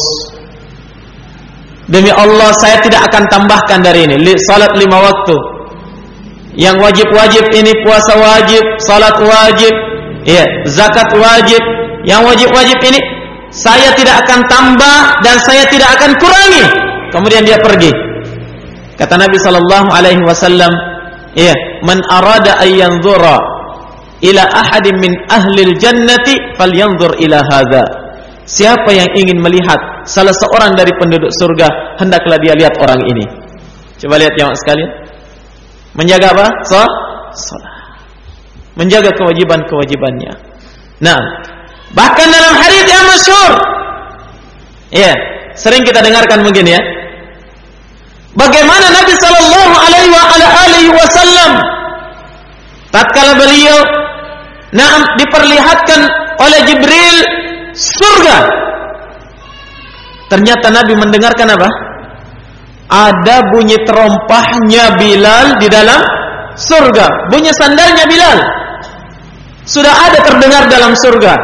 Demi Allah saya tidak akan tambahkan dari ini. Salat lima waktu, yang wajib-wajib ini puasa wajib, salat wajib, ya, zakat wajib. Yang wajib-wajib ini saya tidak akan tambah dan saya tidak akan kurangi. Kemudian dia pergi. Kata Nabi sallallahu alaihi wasallam, ya, "Man arada ay yanzura ila ahadin min ahlil jannati falyanzur ila hadza." Siapa yang ingin melihat salah seorang dari penduduk surga, hendaklah dia lihat orang ini. Coba lihat jemaah sekalian. Menjaga apa? Salat. Menjaga kewajiban-kewajibannya. Nah, bahkan dalam hadis yang masyhur, ya, sering kita dengarkan mungkin ya. Bagaimana Nabi sallallahu alaihi wasallam tatkala beliau na'am diperlihatkan oleh Jibril surga. Ternyata Nabi mendengarkan apa? Ada bunyi terompahnya Bilal di dalam surga. Bunyi sandalnya Bilal sudah ada terdengar dalam surga.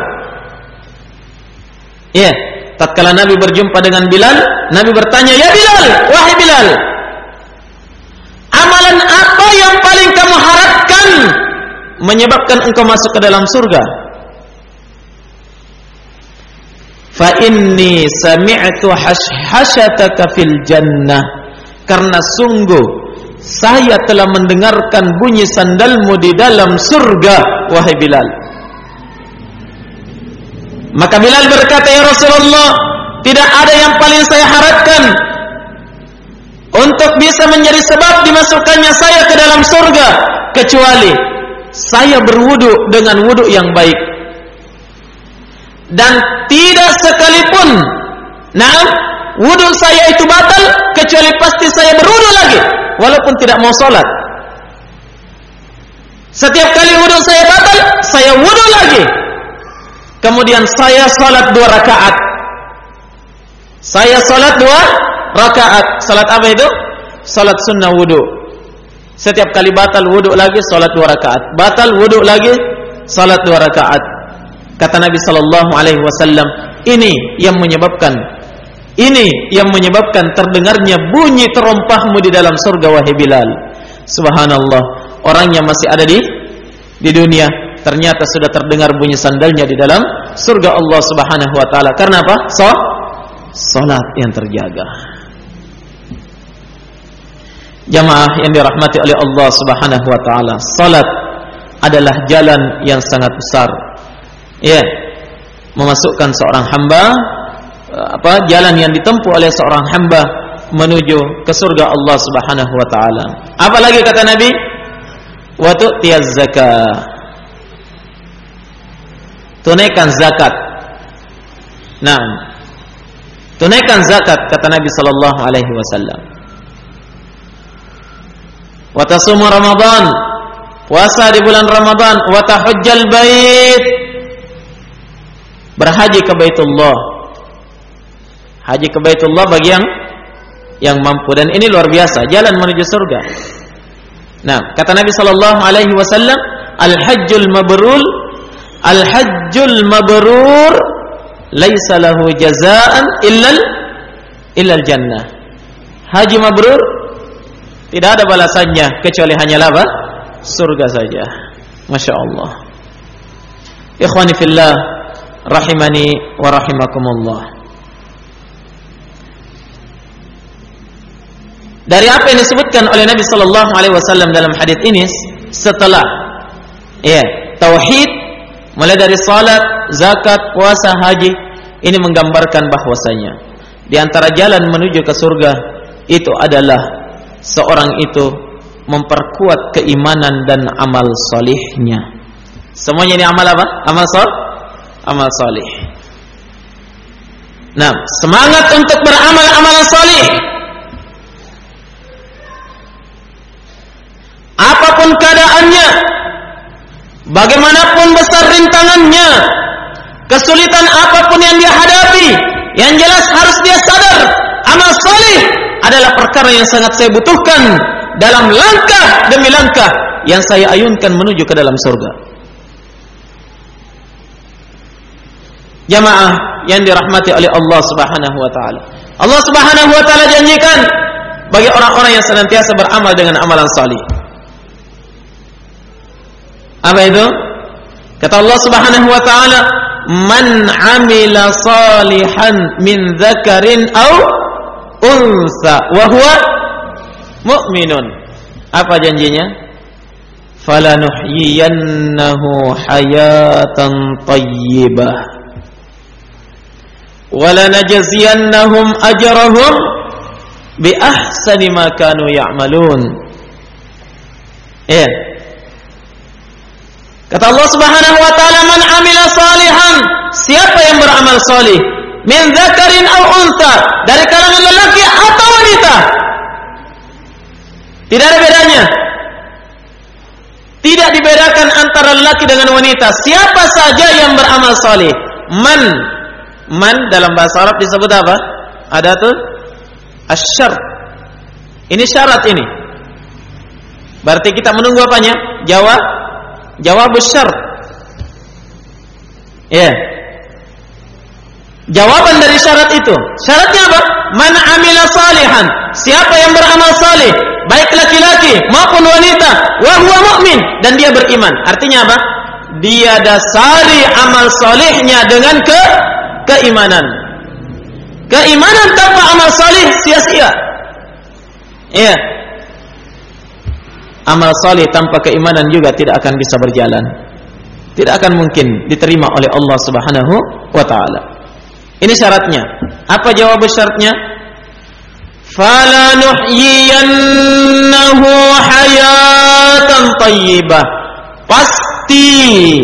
Ya, tatkala Nabi berjumpa dengan Bilal, Nabi bertanya, "Ya Bilal, wahai Bilal, amalan apa yang paling kamu harapkan menyebabkan engkau masuk ke dalam surga?" Fa inni sami'tu hashashataka fil jannah. Karena sungguh saya telah mendengarkan bunyi sandalmu di dalam surga, wahai Bilal. Maka Bilal berkata, "Ya Rasulullah, tidak ada yang paling saya harapkan untuk bisa menjadi sebab dimasukkannya saya ke dalam surga kecuali saya berwudu dengan wudu yang baik. Dan tidak sekalipun nah wudu saya itu batal kecuali pasti saya berwudu lagi walaupun tidak mau sholat. Setiap kali wudu saya batal, saya wudu lagi. Kemudian saya sholat dua rakaat. Saya sholat dua rakaat. Sholat apa itu? Sholat sunnah wudu. Setiap kali batal wudu lagi, sholat dua rakaat. Batal wudu lagi, sholat dua rakaat." Kata Nabi sallallahu alaihi wasallam, ini yang menyebabkan ini yang menyebabkan terdengarnya bunyi terompahmu di dalam surga, wahai Bilal. Subhanallah, orang yang masih ada di di dunia ternyata sudah terdengar bunyi sandalnya di dalam surga Allah Subhanahu wa taala. Karena apa? So, salat yang terjaga. Jamaah yang dirahmati oleh Allah Subhanahu wa taala, salat adalah jalan yang sangat besar. Ya, memasukkan seorang hamba, apa jalan yang ditempuh oleh seorang hamba menuju ke surga Allah Subhanahu wa taala. Apalagi kata Nabi, wa tu'tiyaz zakah. Tunaikan zakat. Nah, tunaikan zakat kata Nabi sallallahu alaihi wasallam. Wa tasumu Ramadan, puasa di bulan Ramadan, wa tahujjal bait, berhaji ke Baitullah. Haji ke Baitullah bagi yang yang mampu, dan ini luar biasa jalan menuju surga. Nah, kata Nabi sallallahu alaihi wasallam, al-hajjul mabrur, al-hajjul mabrur laisa lahu jazaa'an illa illa al-jannah. Haji mabrur tidak ada balasannya kecuali hanyalah apa? Surga saja. Masya Allah. Ikhwani fillah, rahimani wa rahimakumullah. Dari apa yang disebutkan oleh Nabi sallallahu alaihi wasallam dalam hadis ini, setelah ya, tauhid, mulai dari salat, zakat, puasa, haji, ini menggambarkan bahwasanya di antara jalan menuju ke surga itu adalah seorang itu memperkuat keimanan dan amal solihnya. Semuanya ini amal apa? Amal sol, amal solih. Nah, semangat untuk beramal amalan solih. Apapun keadaannya, bagaimanapun besar rintangannya, kesulitan apapun yang dia hadapi, yang jelas harus dia sadar amal solih adalah perkara yang sangat saya butuhkan dalam langkah demi langkah yang saya ayunkan menuju ke dalam surga. Jamaah yang dirahmati oleh Allah Subhanahu wa taala, Allah Subhanahu wa taala janjikan bagi orang-orang yang senantiasa beramal dengan amalan salih. Apa itu? Kata Allah Subhanahu wa taala, "Man 'amila salihan min dzakarin aw unsa wa huwa mu'minun." Apa janjinya? Falanuhyiyannahu hayatan thayyibah wa lanajziyannahum ajrahum bi ahsani ma kanu ya'malun. Ya. Kata Allah Subhanahu wa taala, "Man 'amila salihan", siapa yang beramal salih, min dzakarin aw unsa, dari kalangan lelaki atau wanita. Tidak ada bedanya. Tidak dibedakan antara lelaki dengan wanita. Siapa saja yang beramal salih. Man, man dalam bahasa Arab disebut apa? Ada tuh asy-syart. Ini syarat ini. Berarti kita menunggu apanya? Jawab, jawab syarat. Ya. Yeah. Jawaban dari syarat itu. Syaratnya apa? Man amila salihan, siapa yang beramal salih, baik laki-laki maupun wanita, wa huwa mu'min, dan dia beriman. Artinya apa? Dia dasari amal salihnya dengan ke keimanan. Keimanan tanpa amal salih sia-sia. Iya. Amal salih tanpa keimanan juga tidak akan bisa berjalan. Tidak akan mungkin diterima oleh Allah Subhanahu wa taala. Ini syaratnya. Apa jawab syaratnya? Falanuhyiyannahu hayatan thayyibah. Pasti.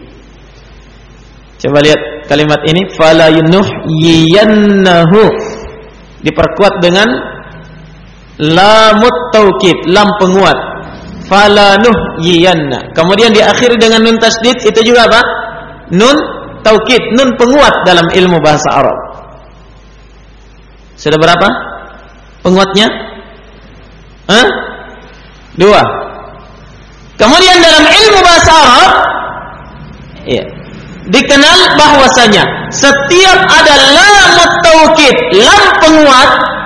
Coba lihat kalimat ini, falanuhyiyannahu, diperkuat dengan lamut taukid, lam penguat. Falanuhyiyanna. Kemudian diakhiri dengan nun tasdid, itu juga apa? Nun taukid, nun penguat dalam ilmu bahasa Arab. Sudah berapa penguatnya? Hah? Dua. Kemudian dalam ilmu bahasa Arab, ya, dikenal bahwasanya setiap ada lam taukid, lam penguat,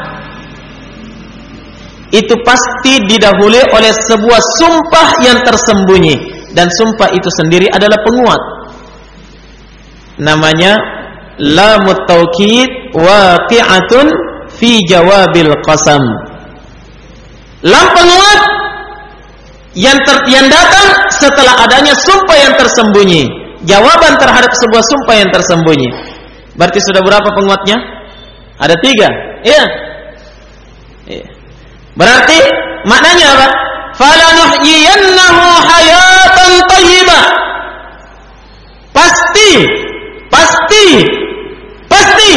itu pasti didahului oleh sebuah sumpah yang tersembunyi, dan sumpah itu sendiri adalah penguat. Namanya lamut taukid waqi'atun fi jawabil qasam. Lam penguat yang, ter, yang datang setelah adanya sumpah yang tersembunyi. Jawaban terhadap sebuah sumpah yang tersembunyi. Berarti sudah berapa penguatnya? Ada tiga. Iya. Iya. Berarti maknanya apa? Falanuhyiyannahu hayatan thayyibah. Pasti, pasti, pasti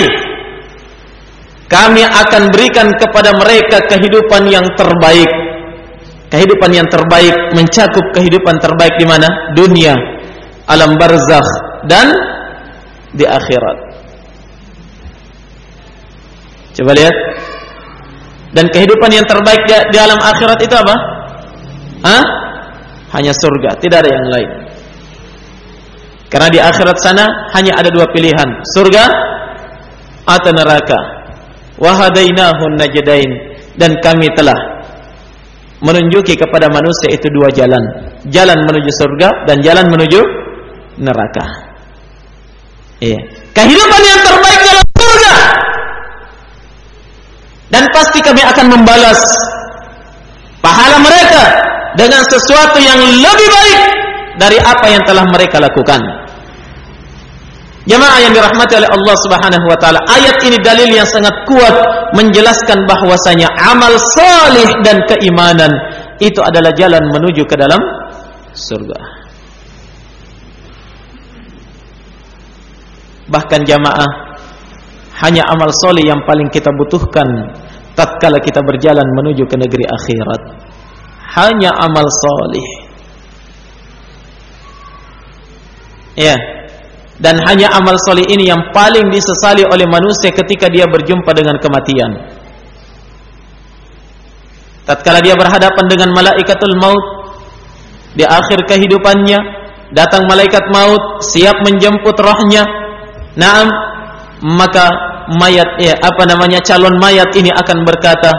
kami akan berikan kepada mereka kehidupan yang terbaik. Kehidupan yang terbaik mencakup kehidupan terbaik di mana? Dunia, alam barzakh, dan di akhirat. Coba lihat. Dan kehidupan yang terbaik di, di alam akhirat itu apa? Hah? Hanya surga, tidak ada yang lain. Karena di akhirat sana hanya ada dua pilihan, surga atau neraka. Wa hadainahun najdain, dan kami telah menunjuki kepada manusia itu dua jalan, jalan menuju surga dan jalan menuju neraka. Iya. Kehidupan yang terbaik dalam surga. Dan pasti kami akan membalas pahala mereka dengan sesuatu yang lebih baik dari apa yang telah mereka lakukan. Jemaah yang dirahmati oleh Allah Subhanahu wa taala, ayat ini dalil yang sangat kuat menjelaskan bahwasanya amal salih dan keimanan itu adalah jalan menuju ke dalam surga. Bahkan jemaah, hanya amal salih yang paling kita butuhkan tatkala kita berjalan menuju ke negeri akhirat. Hanya amal salih. Ya. Dan hanya amal salih ini yang paling disesali oleh manusia ketika dia berjumpa dengan kematian. Tatkala dia berhadapan dengan malaikatul maut di akhir kehidupannya, datang malaikat maut siap menjemput rohnya. Naam, maka mayat ya, apa namanya calon mayat ini akan berkata,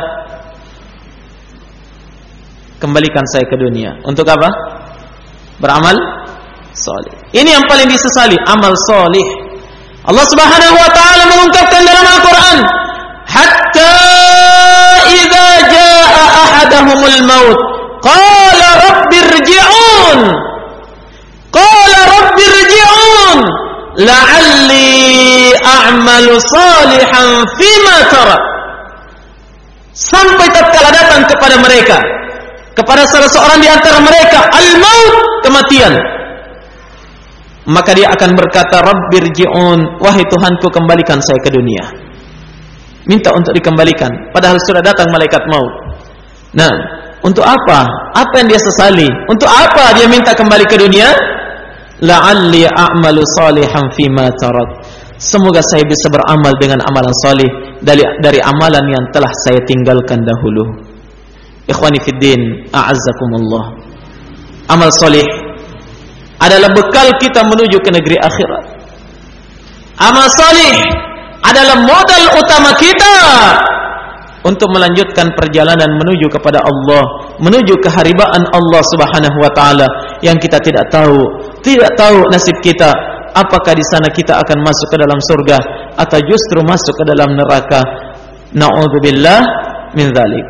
kembalikan saya ke dunia. Untuk apa? Beramal salih. Ini yang paling disesali, amal salih. Allah Subhanahu wa taala mengungkapkan dalam Al-Qur'an, hatta idza jaa ahadahumul maut qala rabbirji'un qala rabbirji'un la'alli a'malu salihan fima tara. Sampai tatkala datang kepada mereka, kepada salah seorang di antara mereka al-maut, kematian, maka dia akan berkata, rabbirji'un, wahai Tuhanku, kembalikan saya ke dunia. Minta untuk dikembalikan, padahal sudah datang malaikat maut. Nah, untuk apa? Apa yang dia sesali? Untuk apa dia minta kembali ke dunia? La'alli a'malu salihan fima tarak. Semoga saya bisa beramal dengan amalan salih dari dari amalan yang telah saya tinggalkan dahulu. Ikhwani fid din, a'azzakumullah. Amal salih adalah bekal kita menuju ke negeri akhirat. Amal salih adalah modal utama kita untuk melanjutkan perjalanan menuju kepada Allah, menuju keharibaan Allah Subhanahu wa taala yang kita tidak tahu, tidak tahu nasib kita, apakah di sana kita akan masuk ke dalam surga atau justru masuk ke dalam neraka. Na'udzubillah min dzalik.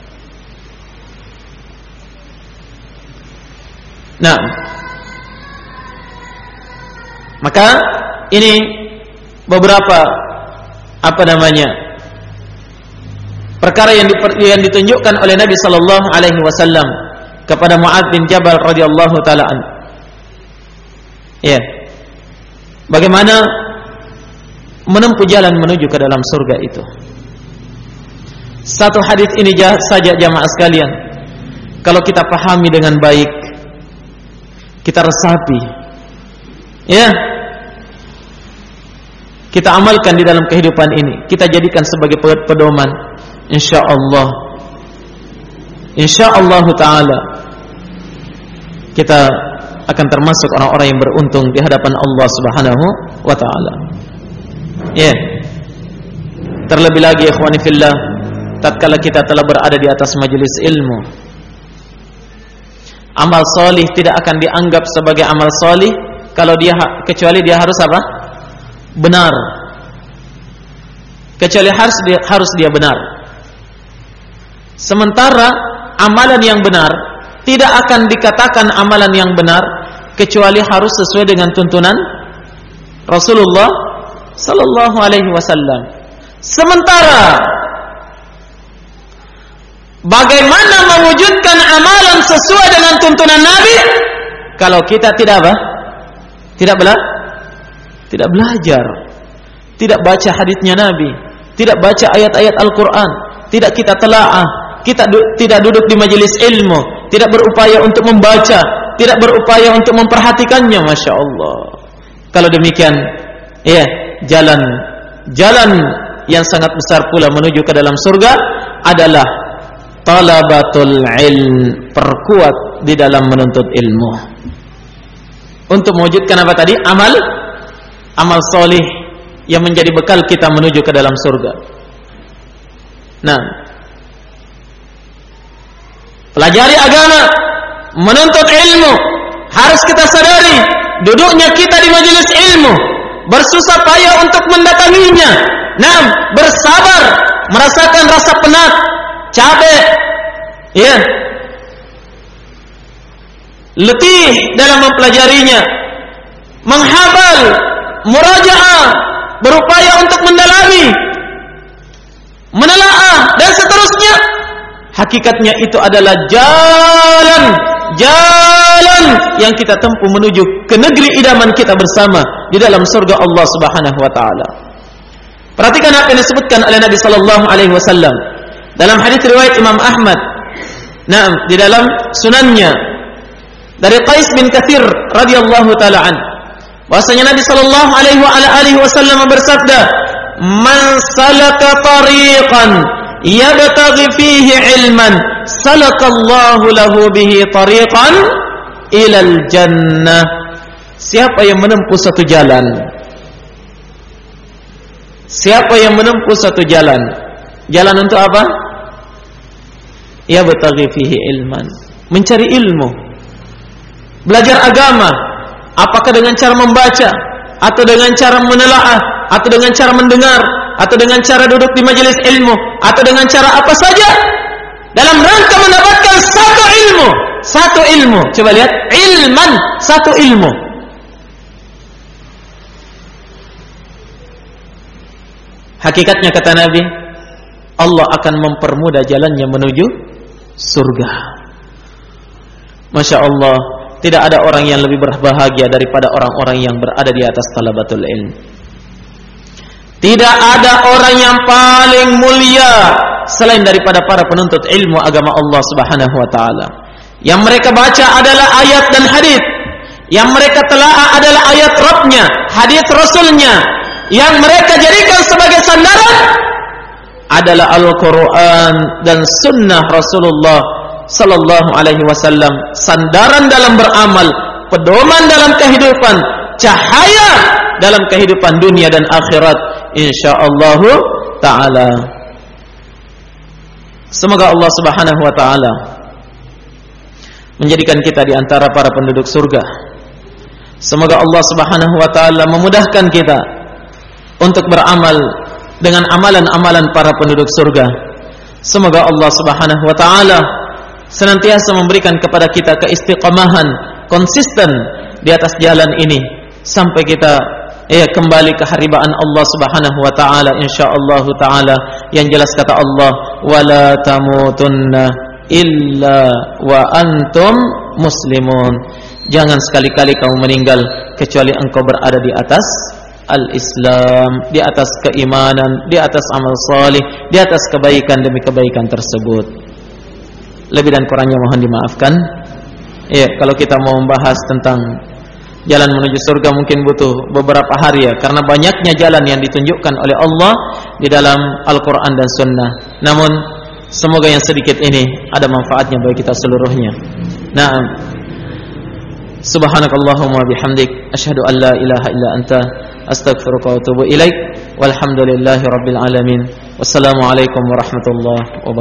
Nah, maka ini beberapa apa namanya perkara yang, diper, yang ditunjukkan oleh Nabi sallallahu alaihi wasallam kepada Mu'adz bin Jabal radhiyallahu taala an. Ya. Bagaimana menempuh jalan menuju ke dalam surga itu. Satu hadis ini saja jamaah sekalian, kalau kita pahami dengan baik, kita resapi, ya, kita amalkan di dalam kehidupan ini, kita jadikan sebagai pedoman, insyaallah, insyaallah taala kita akan termasuk orang-orang yang beruntung di hadapan Allah Subhanahu wa taala. Ya. Terlebih lagi ikhwani fillah, tatkala kita telah berada di atas majelis ilmu, amal salih tidak akan dianggap sebagai amal salih kalau dia kecuali dia harus apa? Benar. Kecuali harus dia, harus dia benar. Sementara amalan yang benar tidak akan dikatakan amalan yang benar kecuali harus sesuai dengan tuntunan Rasulullah sallallahu alaihi wasallam. Sementara bagaimana mewujudkan amalan sesuai dengan tuntunan Nabi kalau kita tidak apa? Tidak bela tidak belajar, tidak baca hadisnya Nabi, tidak baca ayat-ayat Al-Qur'an, tidak kita telaah, kita du tidak duduk di majelis ilmu, tidak berupaya untuk membaca, tidak berupaya untuk memperhatikannya. Masya Allah. Kalau demikian, ya, jalan jalan yang sangat besar pula menuju ke dalam surga adalah talabatul ilm, perkuat di dalam menuntut ilmu untuk mewujudkan apa tadi? Amal amal solih yang menjadi bekal kita menuju ke dalam surga. Nah, pelajari agama, menuntut ilmu, harus kita sadari duduknya kita di majelis ilmu, bersusah payah untuk mendatanginya. Nah, bersabar, merasakan rasa penat, capek, ya, letih dalam mempelajarinya, menghafal, murajaah, berupaya untuk mendalami, menelaah, dan seterusnya. Hakikatnya itu adalah jalan jalan yang kita tempuh menuju ke negeri idaman kita bersama di dalam surga Allah Subhanahu wa taala. Perhatikan apa yang disebutkan oleh Nabi sallallahu alaihi wasallam dalam hadis riwayat Imam Ahmad. Naam, di dalam sunannya dari Qais bin Katsir radhiyallahu taala an, bahwasanya Nabi sallallahu alaihi wasallam bersabda, "Man salaka tariqan yabtaghi fihi ilman salakallahu lahu bihi tariqan ilal jannah." Siapa yang menempuh satu jalan, siapa yang menempuh satu jalan, jalan untuk apa? Yabtaghi fihi ilman, mencari ilmu, belajar agama, apakah dengan cara membaca, atau dengan cara menelaah, atau dengan cara mendengar, atau dengan cara duduk di majelis ilmu, atau dengan cara apa saja, dalam rangka mendapatkan satu ilmu, satu ilmu. Coba lihat, ilman, satu ilmu. Hakikatnya kata Nabi, Allah akan mempermudah jalannya menuju surga. Masya Allah, tidak ada orang yang lebih berbahagia daripada orang-orang yang berada di atas talabatul ilm. Tidak ada orang yang paling mulia selain daripada para penuntut ilmu agama Allah Subhanahu wa taala. Yang mereka baca adalah ayat dan hadis. Yang mereka telaah adalah ayat Rabbnya, hadis Rasulnya. Yang mereka jadikan sebagai sandaran adalah Al-Quran dan Sunnah Rasulullah Sallallahu Alaihi Wasallam. Sandaran dalam beramal, pedoman dalam kehidupan, cahaya dalam kehidupan dunia dan akhirat, insyaallah ta'ala. Semoga Allah Subhanahu wa ta'ala menjadikan kita di antara para penduduk surga. Semoga Allah Subhanahu wa ta'ala memudahkan kita untuk beramal dengan amalan-amalan para penduduk surga. Semoga Allah Subhanahu wa ta'ala senantiasa memberikan kepada kita keistiqamahan, konsisten di atas jalan ini sampai kita ya kembali ke haribaan Allah Subhanahu wa taala insyaallah taala. Yang jelas kata Allah, wala tamutunna illa wa antum muslimun. Jangan sekali-kali kamu meninggal kecuali engkau berada di atas al-Islam, di atas keimanan, di atas amal salih, di atas kebaikan demi kebaikan tersebut. Lebih dan kurangnya mohon dimaafkan. Ya, kalau kita mau membahas tentang jalan menuju surga mungkin butuh beberapa hari ya, karena banyaknya jalan yang ditunjukkan oleh Allah di dalam Al-Quran dan Sunnah. Namun semoga yang sedikit ini ada manfaatnya bagi kita seluruhnya. Naam. Subhanakallahumma bihamdik asyhadu an la ilaha illa anta astaghfiruka wa atubu ilaik. Walhamdulillahi rabbil alamin. Wassalamualaikum warahmatullahi wabarakatuh.